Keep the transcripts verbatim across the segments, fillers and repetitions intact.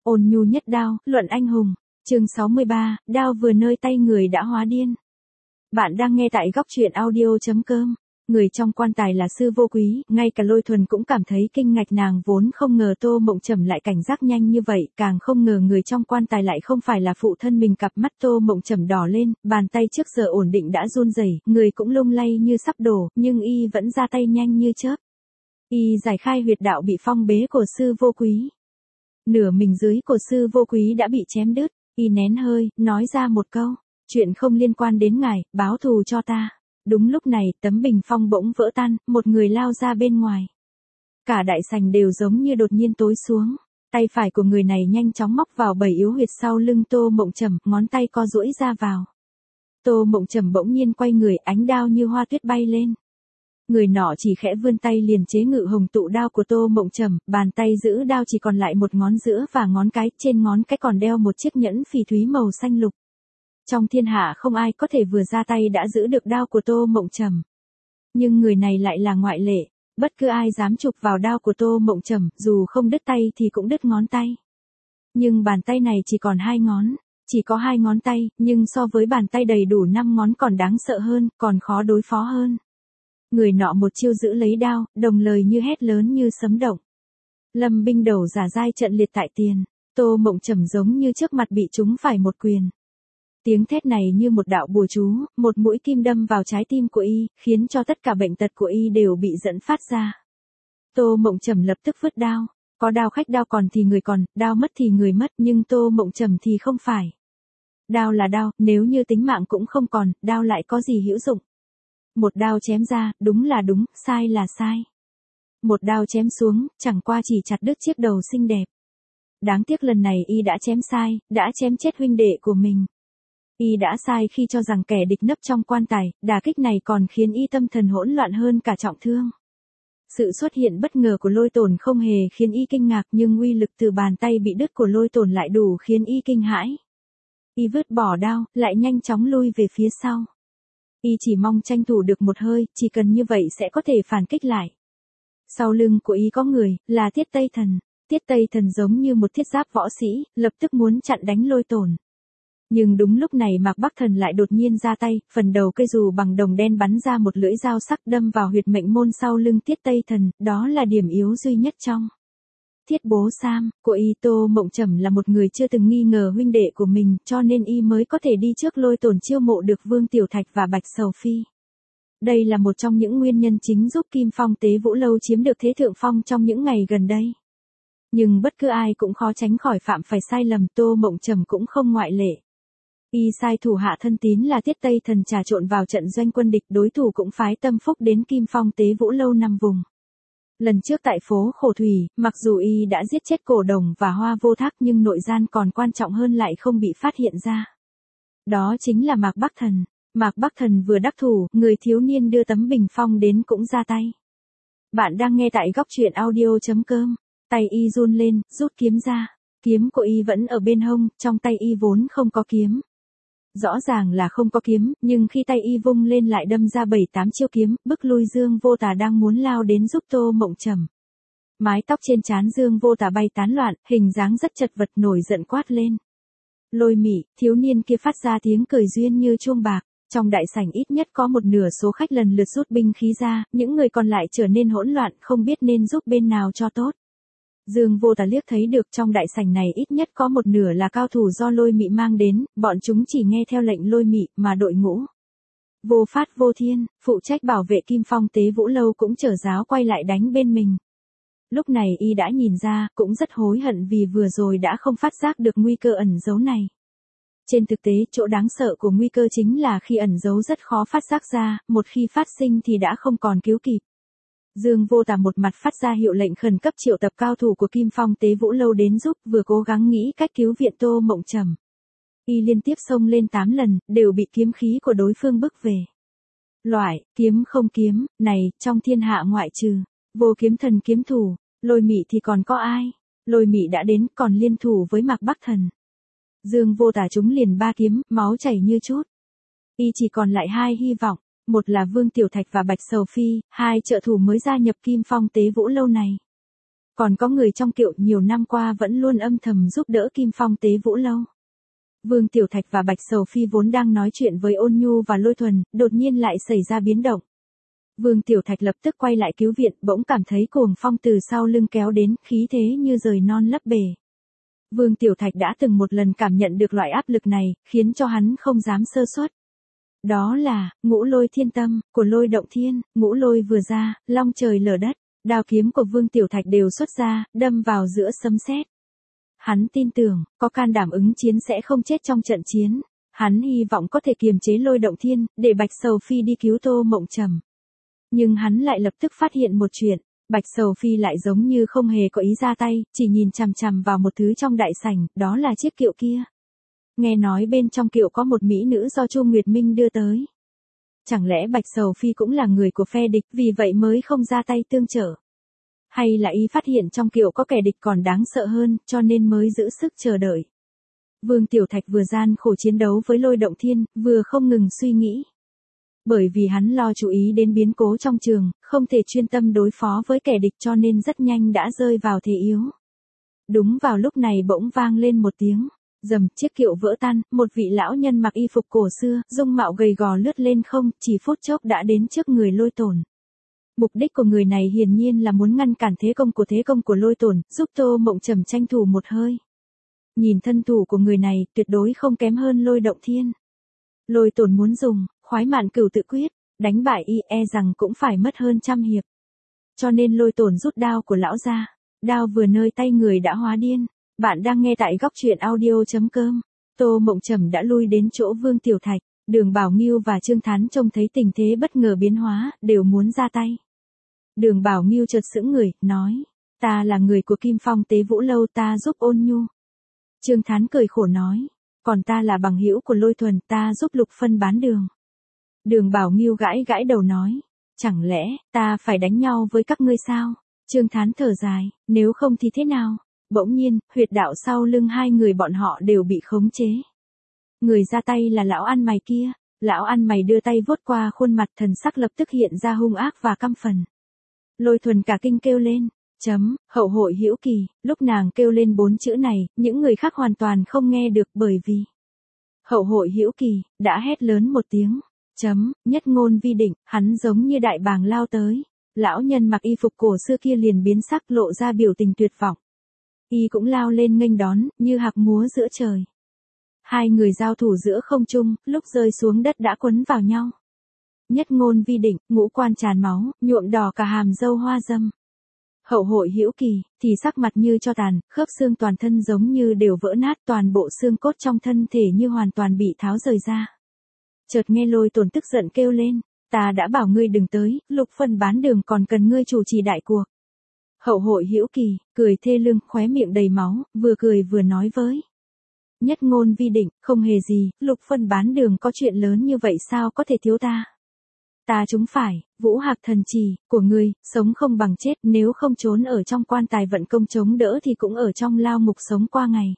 Ôn nhu nhất đao, luận anh hùng. Chương sáu mươi ba, đao vừa nơi tay người đã hóa điên. Bạn đang nghe tại góc truyện audio chấm com. Người trong quan tài là Sư Vô Quý, ngay cả Lôi Thuần cũng cảm thấy kinh ngạc, nàng vốn không ngờ Tô Mộng Trầm lại cảnh giác nhanh như vậy, càng không ngờ người trong quan tài lại không phải là phụ thân mình. Cặp mắt Tô Mộng Trầm đỏ lên, bàn tay trước giờ ổn định đã run rẩy, người cũng lung lay như sắp đổ, nhưng y vẫn ra tay nhanh như chớp. Y giải khai huyệt đạo bị phong bế của Sư Vô Quý. Nửa mình dưới của Sư Vô Quý đã bị chém đứt, y nén hơi, nói ra một câu, chuyện không liên quan đến ngài, báo thù cho ta. Đúng lúc này, tấm bình phong bỗng vỡ tan, một người lao ra bên ngoài. Cả đại sảnh đều giống như đột nhiên tối xuống. Tay phải của người này nhanh chóng móc vào bảy yếu huyệt sau lưng Tô Mộng Trầm, ngón tay co duỗi ra vào. Tô Mộng Trầm bỗng nhiên quay người, ánh đao như hoa tuyết bay lên. Người nọ chỉ khẽ vươn tay liền chế ngự hồng tụ đao của Tô Mộng Trầm, bàn tay giữ đao chỉ còn lại một ngón giữa và ngón cái, trên ngón cái còn đeo một chiếc nhẫn phỉ thúy màu xanh lục. Trong thiên hạ không ai có thể vừa ra tay đã giữ được đao của Tô Mộng Trầm. Nhưng người này lại là ngoại lệ, bất cứ ai dám chụp vào đao của Tô Mộng Trầm, dù không đứt tay thì cũng đứt ngón tay. Nhưng bàn tay này chỉ còn hai ngón, chỉ có hai ngón tay, nhưng so với bàn tay đầy đủ năm ngón còn đáng sợ hơn, còn khó đối phó hơn. Người nọ một chiêu giữ lấy đao, đồng lời như hét lớn như sấm động. Lâm binh đầu giả dai trận liệt tại tiền, Tô Mộng Trầm giống như trước mặt bị trúng phải một quyền. Tiếng thét này như một đạo bùa chú, một mũi kim đâm vào trái tim của y, khiến cho tất cả bệnh tật của y đều bị dẫn phát ra. Tô Mộng Trầm lập tức vứt đao, có đao khách đao còn thì người còn, đao mất thì người mất, nhưng Tô Mộng Trầm thì không phải. Đao là đao, nếu như tính mạng cũng không còn, đao lại có gì hữu dụng. Một đao chém ra, đúng là đúng, sai là sai. Một đao chém xuống, chẳng qua chỉ chặt đứt chiếc đầu xinh đẹp. Đáng tiếc lần này y đã chém sai, đã chém chết huynh đệ của mình. Y đã sai khi cho rằng kẻ địch nấp trong quan tài, đả kích này còn khiến y tâm thần hỗn loạn hơn cả trọng thương. Sự xuất hiện bất ngờ của Lôi Tồn không hề khiến y kinh ngạc, nhưng uy lực từ bàn tay bị đứt của Lôi Tồn lại đủ khiến y kinh hãi. Y vứt bỏ đao, lại nhanh chóng lui về phía sau. Y chỉ mong tranh thủ được một hơi, chỉ cần như vậy sẽ có thể phản kích lại. Sau lưng của y có người, là Tiết Tây Thần. Tiết Tây Thần giống như một thiết giáp võ sĩ, lập tức muốn chặn đánh Lôi Tồn. Nhưng đúng lúc này Mạc Bắc Thần lại đột nhiên ra tay, phần đầu cây dù bằng đồng đen bắn ra một lưỡi dao sắc đâm vào huyệt mệnh môn sau lưng Tiết Tây Thần, đó là điểm yếu duy nhất trong Thiết Bố Sam. Của y Tô Mộng Trầm là một người chưa từng nghi ngờ huynh đệ của mình, cho nên y mới có thể đi trước Lôi Tồn chiêu mộ được Vương Tiểu Thạch và Bạch Sầu Phi. Đây là một trong những nguyên nhân chính giúp Kim Phong Tế Vũ Lâu chiếm được thế thượng phong trong những ngày gần đây. Nhưng bất cứ ai cũng khó tránh khỏi phạm phải sai lầm, Tô Mộng Trầm cũng không ngoại lệ. Y sai thủ hạ thân tín là Tiết Tây Thần trà trộn vào trận doanh quân địch, đối thủ cũng phái tâm phúc đến Kim Phong Tế Vũ Lâu nằm vùng. Lần trước tại phố Khổ Thủy, mặc dù y đã giết chết Cổ Đồng và Hoa Vô Thác nhưng nội gian còn quan trọng hơn lại không bị phát hiện ra. Đó chính là Mạc Bắc Thần. Mạc Bắc Thần vừa đắc thủ, người thiếu niên đưa tấm bình phong đến cũng ra tay. Bạn đang nghe tại góc truyện audio chấm com. Tay y run lên, rút kiếm ra. Kiếm của y vẫn ở bên hông, trong tay y vốn không có kiếm. Rõ ràng là không có kiếm, nhưng khi tay y vung lên lại đâm ra bảy tám chiêu kiếm, bức lui Dương Vô Tà đang muốn lao đến giúp Tô Mộng Trầm. Mái tóc trên trán Dương Vô Tà bay tán loạn, hình dáng rất chật vật, nổi giận quát lên. Lôi Mị, thiếu niên kia phát ra tiếng cười duyên như chuông bạc. Trong đại sảnh ít nhất có một nửa số khách lần lượt rút binh khí ra, những người còn lại trở nên hỗn loạn, không biết nên giúp bên nào cho tốt. Dương Vô Tà liếc thấy được trong đại sảnh này ít nhất có một nửa là cao thủ do Lôi Mị mang đến, bọn chúng chỉ nghe theo lệnh Lôi Mị mà đội ngũ Vô Phát Vô Thiên, phụ trách bảo vệ Kim Phong Tế Vũ Lâu cũng trở giáo quay lại đánh bên mình. Lúc này y đã nhìn ra, cũng rất hối hận vì vừa rồi đã không phát giác được nguy cơ ẩn giấu này. Trên thực tế, chỗ đáng sợ của nguy cơ chính là khi ẩn giấu rất khó phát giác ra, một khi phát sinh thì đã không còn cứu kịp. Dương Vô Tà một mặt phát ra hiệu lệnh khẩn cấp triệu tập cao thủ của Kim Phong Tế Vũ Lâu đến giúp, vừa cố gắng nghĩ cách cứu viện Tô Mộng Trầm. Y liên tiếp xông lên tám lần, đều bị kiếm khí của đối phương bức về. Loại, kiếm không kiếm, này, trong thiên hạ ngoại trừ Vô Kiếm Thần kiếm thủ, Lôi Mị thì còn có ai? Lôi Mị đã đến, còn liên thủ với Mạc Bắc Thần. Dương Vô Tà trúng liền ba kiếm, máu chảy như chút. Y chỉ còn lại hai hy vọng. Một là Vương Tiểu Thạch và Bạch Sầu Phi, hai trợ thủ mới gia nhập Kim Phong Tế Vũ Lâu này. Còn có người trong Kiệu nhiều năm qua vẫn luôn âm thầm giúp đỡ Kim Phong Tế Vũ lâu. Vương Tiểu Thạch và Bạch Sầu Phi vốn đang nói chuyện với Ôn Nhu và Lôi Thuần, đột nhiên lại xảy ra biến động. Vương Tiểu Thạch lập tức quay lại cứu viện, bỗng cảm thấy cuồng phong từ sau lưng kéo đến, khí thế như rời non lấp bể. Vương Tiểu Thạch đã từng một lần cảm nhận được loại áp lực này, khiến cho hắn không dám sơ suất. Đó là, ngũ lôi thiên tâm, của Lôi Động Thiên, ngũ lôi vừa ra, long trời lở đất, đao kiếm của Vương Tiểu Thạch đều xuất ra, đâm vào giữa sấm sét. Hắn tin tưởng, có can đảm ứng chiến sẽ không chết trong trận chiến. Hắn hy vọng có thể kiềm chế Lôi Động Thiên, để Bạch Sầu Phi đi cứu Tô Mộng Trầm. Nhưng hắn lại lập tức phát hiện một chuyện, Bạch Sầu Phi lại giống như không hề có ý ra tay, chỉ nhìn chằm chằm vào một thứ trong đại sảnh, đó là chiếc kiệu kia. Nghe nói bên trong kiệu có một mỹ nữ do Chu Nguyệt Minh đưa tới. Chẳng lẽ Bạch Sầu Phi cũng là người của phe địch, vì vậy mới không ra tay tương trợ? Hay là y phát hiện trong kiệu có kẻ địch còn đáng sợ hơn, cho nên mới giữ sức chờ đợi? Vương Tiểu Thạch vừa gian khổ chiến đấu với Lôi Động Thiên, vừa không ngừng suy nghĩ. Bởi vì hắn lo chú ý đến biến cố trong trường, không thể chuyên tâm đối phó với kẻ địch cho nên rất nhanh đã rơi vào thế yếu. Đúng vào lúc này bỗng vang lên một tiếng, rầm, chiếc kiệu vỡ tan, một vị lão nhân mặc y phục cổ xưa, dung mạo gầy gò lướt lên không, chỉ phút chốc đã đến trước người Lôi Tổn. Mục đích của người này hiển nhiên là muốn ngăn cản thế công của thế công của Lôi Tổn, giúp Tô Mộng Trầm tranh thủ một hơi. Nhìn thân thủ của người này, tuyệt đối không kém hơn Lôi Động Thiên. Lôi Tổn muốn dùng Khoái Mạn Cửu Tự Quyết, đánh bại y e rằng cũng phải mất hơn trăm hiệp. Cho nên Lôi Tổn rút đao của lão ra, đao vừa nơi tay người đã hóa điên. Bạn đang nghe tại góc truyện audio chấm com. Tô Mộng Trầm đã lui đến chỗ Vương Tiểu Thạch, Đường Bảo Ngưu và Trương Thán trông thấy tình thế bất ngờ biến hóa, đều muốn ra tay. Đường Bảo Ngưu chợt sững người, nói, ta là người của Kim Phong Tế Vũ lâu, ta giúp Ôn Nhu. Trương Thán cười khổ nói, còn ta là bằng hữu của Lôi Thuần, ta giúp Lục Phân bán đường. Đường Bảo Ngưu gãi gãi đầu nói, chẳng lẽ, ta phải đánh nhau với các ngươi sao? Trương Thán thở dài, nếu không thì thế nào? Bỗng nhiên, huyệt đạo sau lưng hai người bọn họ đều bị khống chế. Người ra tay là lão ăn mày kia, lão ăn mày đưa tay vuốt qua khuôn mặt, thần sắc lập tức hiện ra hung ác và căm phẫn. Lôi Thuần cả kinh kêu lên, chấm, hậu hội hữu kỳ, lúc nàng kêu lên bốn chữ này, những người khác hoàn toàn không nghe được bởi vì hậu hội hữu kỳ, đã hét lớn một tiếng, chấm, nhất ngôn vi định, hắn giống như đại bàng lao tới. Lão nhân mặc y phục cổ xưa kia liền biến sắc, lộ ra biểu tình tuyệt vọng. Y cũng lao lên nghênh đón, như hạc múa giữa trời. Hai người giao thủ giữa không trung, lúc rơi xuống đất đã quấn vào nhau. Nhất ngôn vi định, ngũ quan tràn máu, nhuộm đỏ cả hàm râu hoa dâm. Hậu hội hữu kỳ, thì sắc mặt như cho tàn, khớp xương toàn thân giống như đều vỡ nát, toàn bộ xương cốt trong thân thể như hoàn toàn bị tháo rời ra. Chợt nghe Lôi Tổn tức giận kêu lên, ta đã bảo ngươi đừng tới, Lục Phân bán đường còn cần ngươi chủ trì đại cuộc. Hậu hội hữu kỳ, cười thê lương, khóe miệng đầy máu, vừa cười vừa nói với Nhất ngôn vi định, không hề gì, Lục Phân bán đường có chuyện lớn như vậy sao có thể thiếu ta. Ta chúng phải, Vũ Hạc thần trì, của ngươi, sống không bằng chết, nếu không trốn ở trong quan tài vận công chống đỡ thì cũng ở trong lao ngục sống qua ngày.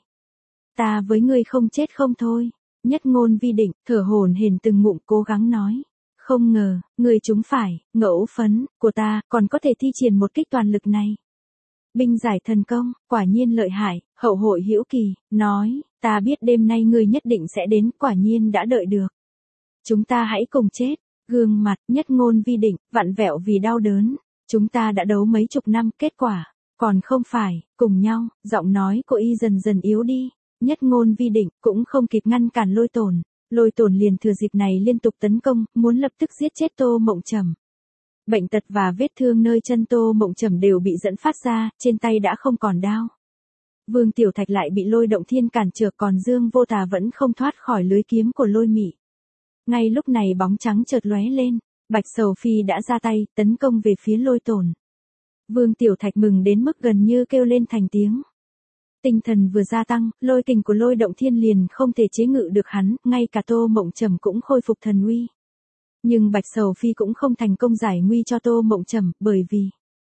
Ta với ngươi không chết không thôi. Nhất ngôn vi định, thở hổn hển từng ngụm cố gắng nói. Không ngờ, ngươi chúng phải, ngẫu phấn, của ta, còn có thể thi triển một kích toàn lực này. Binh giải thần công, quả nhiên lợi hại, hậu hội hữu kỳ, nói, ta biết đêm nay ngươi nhất định sẽ đến, quả nhiên đã đợi được. Chúng ta hãy cùng chết, gương mặt, nhất ngôn vi định, vặn vẹo vì đau đớn. Chúng ta đã đấu mấy chục năm, kết quả, còn không phải, cùng nhau, giọng nói của y dần dần yếu đi. Nhất ngôn vi định, cũng không kịp ngăn cản Lôi Tổn. Lôi Tổn liền thừa dịp này liên tục tấn công, muốn lập tức giết chết Tô Mộng Trầm. Bệnh tật và vết thương nơi chân Tô Mộng Trầm đều bị dẫn phát ra, trên tay đã không còn đao. Vương Tiểu Thạch lại bị Lôi Động Thiên cản trở, còn Dương Vô Tà vẫn không thoát khỏi lưới kiếm của Lôi Mị. Ngay lúc này bóng trắng chợt lóe lên, Bạch Sầu Phi đã ra tay, tấn công về phía Lôi Tổn. Vương Tiểu Thạch mừng đến mức gần như kêu lên thành tiếng. Tinh thần vừa gia tăng, lôi kình của Lôi Động Thiên liền không thể chế ngự được hắn, ngay cả Tô Mộng Trầm cũng khôi phục thần uy. Nhưng Bạch Sầu Phi cũng không thành công giải nguy cho Tô Mộng Trầm, bởi vì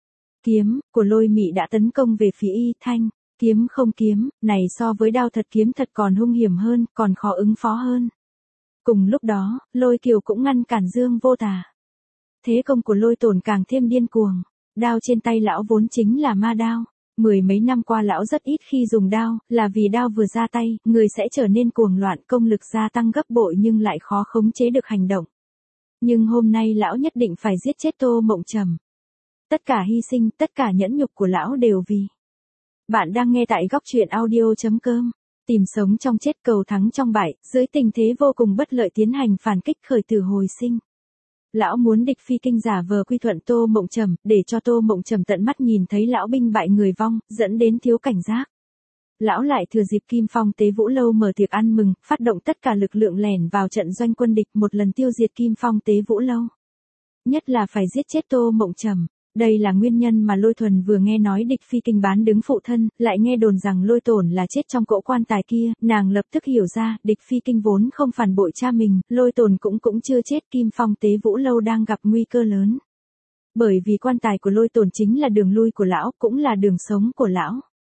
kiếm của Lôi Mị đã tấn công về phía y. Thanh, kiếm không kiếm, này so với đao thật kiếm thật còn hung hiểm hơn, còn khó ứng phó hơn. Cùng lúc đó, Lôi Kiều cũng ngăn cản Dương Vô Tà. Thế công của Lôi Tổn càng thêm điên cuồng, đao trên tay lão vốn chính là ma đao. Mười mấy năm qua lão rất ít khi dùng đao, là vì đao vừa ra tay, người sẽ trở nên cuồng loạn, công lực gia tăng gấp bội nhưng lại khó khống chế được hành động. Nhưng hôm nay lão nhất định phải giết chết Tô Mộng Trầm. Tất cả hy sinh, tất cả nhẫn nhục của lão đều vì. Bạn đang nghe tại góc truyện audio.com. Tìm sống trong chết, cầu thắng trong bại, dưới tình thế vô cùng bất lợi tiến hành phản kích khởi tử hồi sinh. Lão muốn địch phi kinh giả vờ quy thuận Tô Mộng Trầm, để cho Tô Mộng Trầm tận mắt nhìn thấy lão binh bại người vong, dẫn đến thiếu cảnh giác. Lão lại thừa dịp Kim Phong Tế Vũ Lâu mở tiệc ăn mừng, phát động tất cả lực lượng lẻn vào trận doanh quân địch, một lần tiêu diệt Kim Phong Tế Vũ Lâu. Nhất là phải giết chết Tô Mộng Trầm. Đây là nguyên nhân mà Lôi Thuần vừa nghe nói địch phi kinh bán đứng phụ thân, lại nghe đồn rằng Lôi Tổn là chết trong cỗ quan tài kia, nàng lập tức hiểu ra, địch phi kinh vốn không phản bội cha mình, Lôi Tổn cũng cũng chưa chết, Kim Phong Tế Vũ Lâu đang gặp nguy cơ lớn. Bởi vì quan tài của Lôi Tổn chính là đường lui của lão, cũng là đường sống của lão.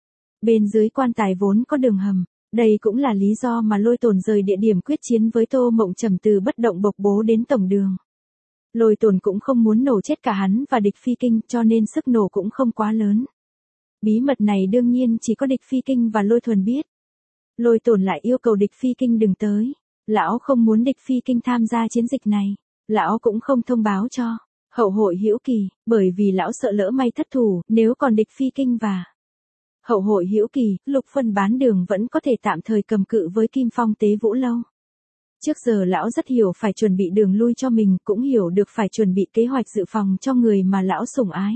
Bên dưới quan tài vốn có đường hầm, đây cũng là lý do mà Lôi Tổn rời địa điểm quyết chiến với Tô Mộng Trầm từ bất động bộc bố đến tổng đường. Lôi Tổn cũng không muốn nổ chết cả hắn và địch phi kinh, cho nên sức nổ cũng không quá lớn. Bí mật này đương nhiên chỉ có địch phi kinh và Lôi Thuần biết. Lôi Tổn lại yêu cầu địch phi kinh đừng tới. Lão không muốn địch phi kinh tham gia chiến dịch này. Lão cũng không thông báo cho Hậu Hội Hữu Kỳ, bởi vì lão sợ lỡ may thất thủ, nếu còn địch phi kinh và Hậu Hội Hữu Kỳ, Lục Phân bán đường vẫn có thể tạm thời cầm cự với Kim Phong Tế Vũ Lâu. Trước giờ lão rất hiểu phải chuẩn bị đường lui cho mình, cũng hiểu được phải chuẩn bị kế hoạch dự phòng cho người mà lão sủng ái.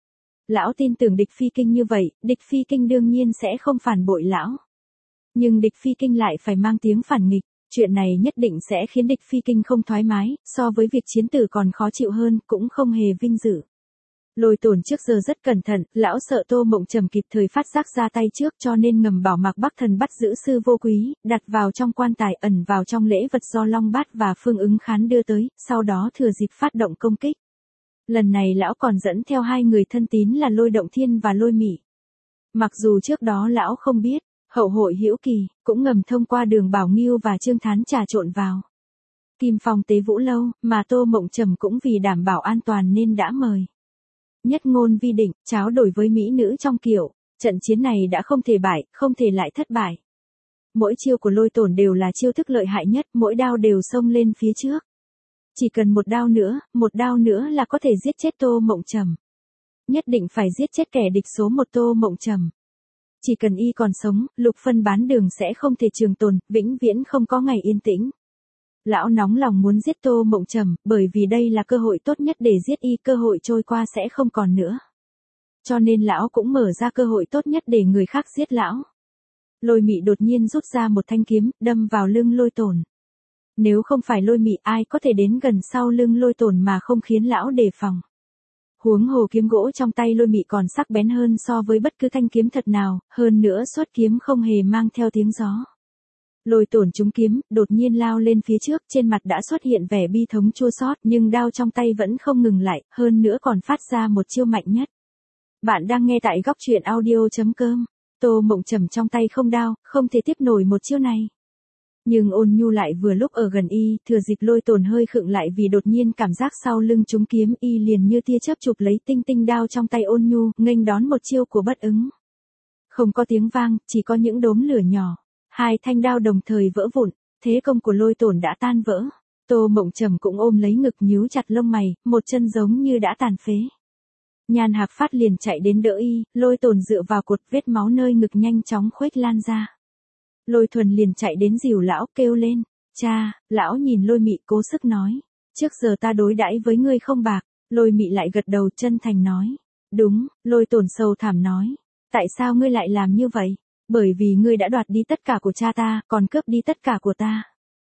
Lão tin tưởng địch phi kinh như vậy, địch phi kinh đương nhiên sẽ không phản bội lão. Nhưng địch phi kinh lại phải mang tiếng phản nghịch, chuyện này nhất định sẽ khiến địch phi kinh không thoải mái, so với việc chiến tử còn khó chịu hơn, cũng không hề vinh dự. Lôi Tổn trước giờ rất cẩn thận, lão sợ Tô Mộng Trầm kịp thời phát giác ra tay trước, cho nên ngầm bảo Mạc Bắc Thần bắt giữ Sư Vô Quý, đặt vào trong quan tài, ẩn vào trong lễ vật do Long Bát và Phương Ứng Khán đưa tới, sau đó thừa dịp phát động công kích. Lần này lão còn dẫn theo hai người thân tín là Lôi Động Thiên và Lôi Mị. Mặc dù trước đó lão không biết, Hậu Hội Hữu Kỳ cũng ngầm thông qua Đường Bảo Nghiêu và Trương Thán trà trộn vào Kim Phong Tế Vũ Lâu, mà Tô Mộng Trầm cũng vì đảm bảo an toàn nên đã mời. Nhất ngôn vi định, tráo đổi với mỹ nữ trong kiểu, trận chiến này đã không thể bại, không thể lại thất bại. Mỗi chiêu của Lôi Tổn đều là chiêu thức lợi hại nhất, mỗi đao đều xông lên phía trước. Chỉ cần một đao nữa, một đao nữa là có thể giết chết Tô Mộng Trầm. Nhất định phải giết chết kẻ địch số một Tô Mộng Trầm. Chỉ cần y còn sống, Lục Phân bán đường sẽ không thể trường tồn, vĩnh viễn không có ngày yên tĩnh. Lão nóng lòng muốn giết Tô Mộng Trầm, bởi vì đây là cơ hội tốt nhất để giết y, cơ hội trôi qua sẽ không còn nữa. Cho nên lão cũng mở ra cơ hội tốt nhất để người khác giết lão. Lôi Mị đột nhiên rút ra một thanh kiếm, đâm vào lưng Lôi Tổn. Nếu không phải Lôi Mị, ai có thể đến gần sau lưng Lôi Tổn mà không khiến lão đề phòng. Huống hồ kiếm gỗ trong tay Lôi Mị còn sắc bén hơn so với bất cứ thanh kiếm thật nào, hơn nữa xuất kiếm không hề mang theo tiếng gió. Lôi Tổn trúng kiếm, đột nhiên lao lên phía trước, trên mặt đã xuất hiện vẻ bi thống chua xót, nhưng đao trong tay vẫn không ngừng lại, hơn nữa còn phát ra một chiêu mạnh nhất. Bạn đang nghe tại góc truyện audio.com. Tô Mộng Trầm trong tay không đao, không thể tiếp nổi một chiêu này. Nhưng Ôn Nhu lại vừa lúc ở gần y, thừa dịp Lôi Tổn hơi khựng lại vì đột nhiên cảm giác sau lưng trúng kiếm, y liền như tia chớp chụp lấy tinh tinh đao trong tay Ôn Nhu, nghênh đón một chiêu của bất ứng. Không có tiếng vang, chỉ có những đốm lửa nhỏ. Hai thanh đao đồng thời vỡ vụn, thế công của Lôi Tổn đã tan vỡ. Tô Mộng Trầm cũng ôm lấy ngực nhíu chặt lông mày, một chân giống như đã tàn phế. Nhan Hạc Phát liền chạy đến đỡ y, Lôi Tổn dựa vào cột, vết máu nơi ngực nhanh chóng khuếch lan ra. Lôi Thuần liền chạy đến dìu lão, kêu lên, cha. Lão nhìn Lôi Mị cố sức nói, trước giờ ta đối đãi với ngươi không bạc. Lôi Mị lại gật đầu chân thành nói, đúng. Lôi Tổn sầu thảm nói, tại sao ngươi lại làm như vậy? Bởi vì ngươi đã đoạt đi tất cả của cha ta, còn cướp đi tất cả của ta.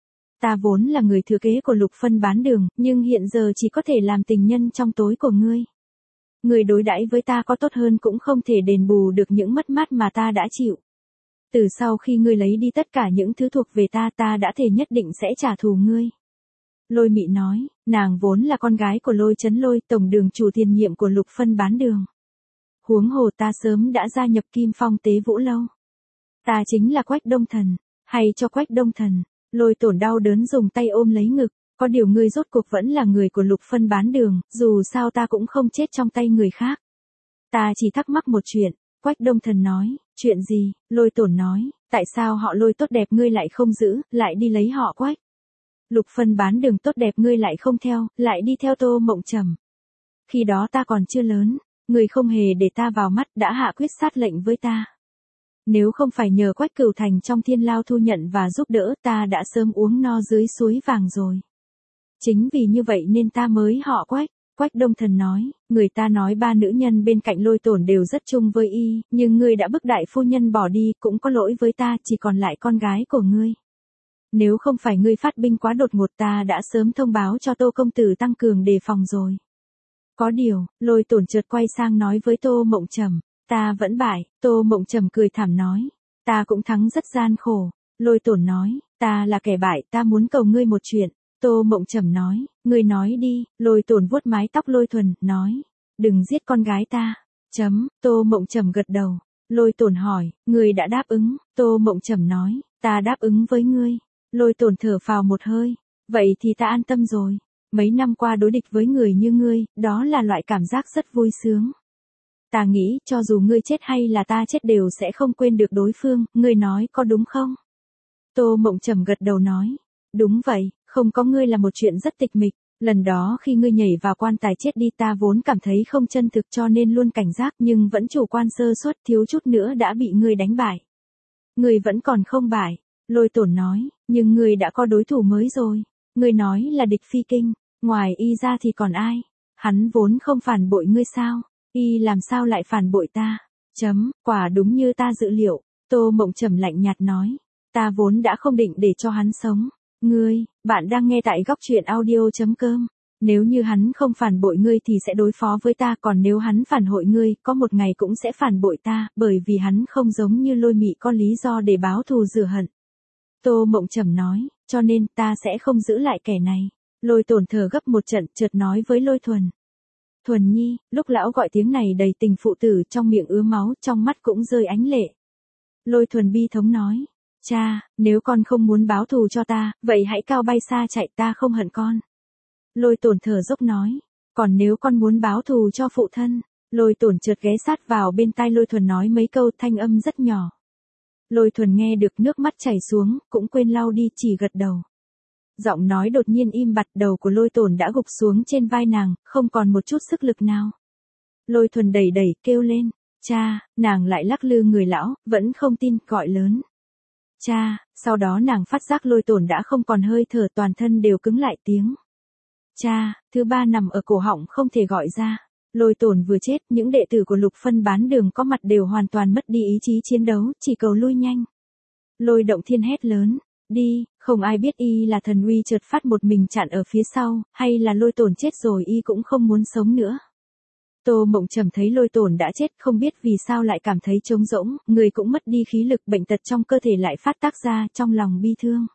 Ta vốn là người thừa kế của Lục Phân bán đường, nhưng hiện giờ chỉ có thể làm tình nhân trong tối của ngươi. Ngươi đối đãi với ta có tốt hơn cũng không thể đền bù được những mất mát mà ta đã chịu. Từ sau khi ngươi lấy đi tất cả những thứ thuộc về ta, ta đã thề nhất định sẽ trả thù ngươi. Lôi Mị nói, nàng vốn là con gái của Lôi Chấn Lôi, tổng đường chủ tiền nhiệm của Lục Phân bán đường. Huống hồ ta sớm đã gia nhập Kim Phong Tế Vũ Lâu. Ta chính là Quách Đông Thần, hay cho Quách Đông Thần. Lôi Tổn đau đớn dùng tay ôm lấy ngực, có điều ngươi rốt cuộc vẫn là người của Lục Phân bán đường, dù sao ta cũng không chết trong tay người khác. Ta chỉ thắc mắc một chuyện, Quách Đông Thần nói, chuyện gì, Lôi Tổn nói, tại sao họ Lôi tốt đẹp ngươi lại không giữ, lại đi lấy họ Quách. Lục phân bán đường tốt đẹp ngươi lại không theo, lại đi theo Tô Mộng Trầm. Khi đó ta còn chưa lớn, ngươi không hề để ta vào mắt đã hạ quyết sát lệnh với ta. Nếu không phải nhờ Quách Cửu Thành trong thiên lao thu nhận và giúp đỡ ta đã sớm uống no dưới suối vàng rồi. Chính vì như vậy nên ta mới họ Quách. Quách Đông Thần nói, người ta nói ba nữ nhân bên cạnh Lôi Tổn đều rất chung với y, nhưng ngươi đã bức đại phu nhân bỏ đi cũng có lỗi với ta, chỉ còn lại con gái của ngươi. Nếu không phải ngươi phát binh quá đột ngột ta đã sớm thông báo cho Tô công tử tăng cường đề phòng rồi. Có điều, Lôi Tổn chợt quay sang nói với Tô Mộng Trầm, ta vẫn bại. Tô Mộng Trầm cười thảm nói, ta cũng thắng rất gian khổ. Lôi Tổn nói, ta là kẻ bại, ta muốn cầu ngươi một chuyện. Tô Mộng Trầm nói, ngươi nói đi. Lôi Tổn vuốt mái tóc Lôi Thuần, nói, đừng giết con gái ta. Chấm, Tô Mộng Trầm gật đầu. Lôi Tổn hỏi, ngươi đã đáp ứng. Tô Mộng Trầm nói, ta đáp ứng với ngươi. Lôi Tổn thở phào một hơi, vậy thì ta an tâm rồi. Mấy năm qua đối địch với người như ngươi, đó là loại cảm giác rất vui sướng. Ta nghĩ cho dù ngươi chết hay là ta chết đều sẽ không quên được đối phương, ngươi nói có đúng không? Tô Mộng Trầm gật đầu nói, đúng vậy, không có ngươi là một chuyện rất tịch mịch. Lần đó khi ngươi nhảy vào quan tài chết đi ta vốn cảm thấy không chân thực cho nên luôn cảnh giác nhưng vẫn chủ quan sơ suất thiếu chút nữa đã bị ngươi đánh bại. Ngươi vẫn còn không bại. Lôi Tổn nói, nhưng ngươi đã có đối thủ mới rồi. Ngươi nói là địch phi kinh, ngoài y ra thì còn ai? Hắn vốn không phản bội ngươi sao? Y làm sao lại phản bội ta? Chấm, quả đúng như ta dự liệu. Tô Mộng Trầm lạnh nhạt nói, ta vốn đã không định để cho hắn sống. Ngươi, bạn đang nghe tại góc truyện audio.com. Nếu như hắn không phản bội ngươi thì sẽ đối phó với ta, còn nếu hắn phản bội ngươi, có một ngày cũng sẽ phản bội ta, bởi vì hắn không giống như Lôi Mị có lý do để báo thù rửa hận. Tô Mộng Trầm nói, cho nên ta sẽ không giữ lại kẻ này. Lôi Tổn thở gấp một trận, chợt nói với Lôi Thuần. Thuần nhi, lúc lão gọi tiếng này đầy tình phụ tử, trong miệng ứa máu, trong mắt cũng rơi ánh lệ. Lôi Thuần bi thống nói, cha, nếu con không muốn báo thù cho ta, vậy hãy cao bay xa chạy, ta không hận con. Lôi Tổn thở dốc nói, còn nếu con muốn báo thù cho phụ thân. Lôi Tổn chợt ghé sát vào bên tai Lôi Thuần nói mấy câu thanh âm rất nhỏ. Lôi Thuần nghe được nước mắt chảy xuống, cũng quên lau đi, chỉ gật đầu. Giọng nói đột nhiên im bặt, đầu của Lôi Tổn đã gục xuống trên vai nàng, không còn một chút sức lực nào. Lôi Thuần đẩy đẩy, kêu lên, cha, nàng lại lắc lư người lão, vẫn không tin, gọi lớn. Cha, sau đó nàng phát giác Lôi Tổn đã không còn hơi thở, toàn thân đều cứng lại tiếng. Cha, thứ ba nằm ở cổ họng không thể gọi ra. Lôi Tổn vừa chết, những đệ tử của Lục phân bán đường có mặt đều hoàn toàn mất đi ý chí chiến đấu, chỉ cầu lui nhanh. Lôi Động Thiên hét lớn, đi, không ai biết y là thần uy chợt phát một mình chặn ở phía sau, hay là Lôi Tổn chết rồi y cũng không muốn sống nữa. Tô Mộng Trầm thấy Lôi Tổn đã chết, không biết vì sao lại cảm thấy trống rỗng, người cũng mất đi khí lực, bệnh tật trong cơ thể lại phát tác ra, trong lòng bi thương.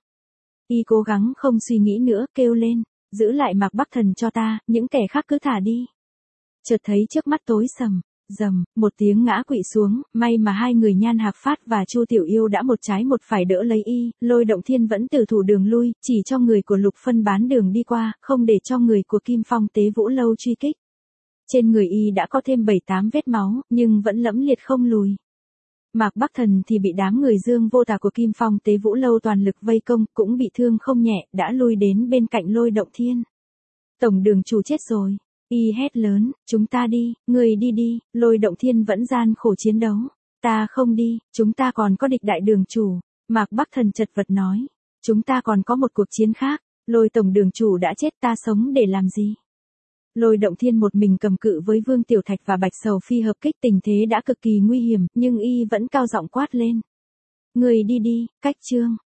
Y cố gắng không suy nghĩ nữa, kêu lên, giữ lại Mạc Bắc Thần cho ta, những kẻ khác cứ thả đi. Chợt thấy trước mắt tối sầm, rầm, một tiếng ngã quỵ xuống, may mà hai người Nhan Hạc Phát và Chu Tiểu Yêu đã một trái một phải đỡ lấy y, Lôi Động Thiên vẫn tử thủ đường lui, chỉ cho người của Lục phân bán đường đi qua, không để cho người của Kim Phong Tế Vũ Lâu truy kích. Trên người y đã có thêm bảy tám vết máu, nhưng vẫn lẫm liệt không lùi. Mạc Bắc Thần thì bị đám người Dương Vô Tà của Kim Phong Tế Vũ Lâu toàn lực vây công, cũng bị thương không nhẹ, đã lui đến bên cạnh Lôi Động Thiên. Tổng đường chủ chết rồi. Y hét lớn, chúng ta đi, người đi đi. Lôi Động Thiên vẫn gian khổ chiến đấu. Ta không đi, chúng ta còn có địch đại đường chủ. Mạc Bắc Thần chật vật nói, chúng ta còn có một cuộc chiến khác. Lôi tổng đường chủ đã chết, ta sống để làm gì? Lôi Động Thiên một mình cầm cự với Vương Tiểu Thạch và Bạch Sầu Phi hợp kích, tình thế đã cực kỳ nguy hiểm, nhưng y vẫn cao giọng quát lên. Người đi đi, cách chương.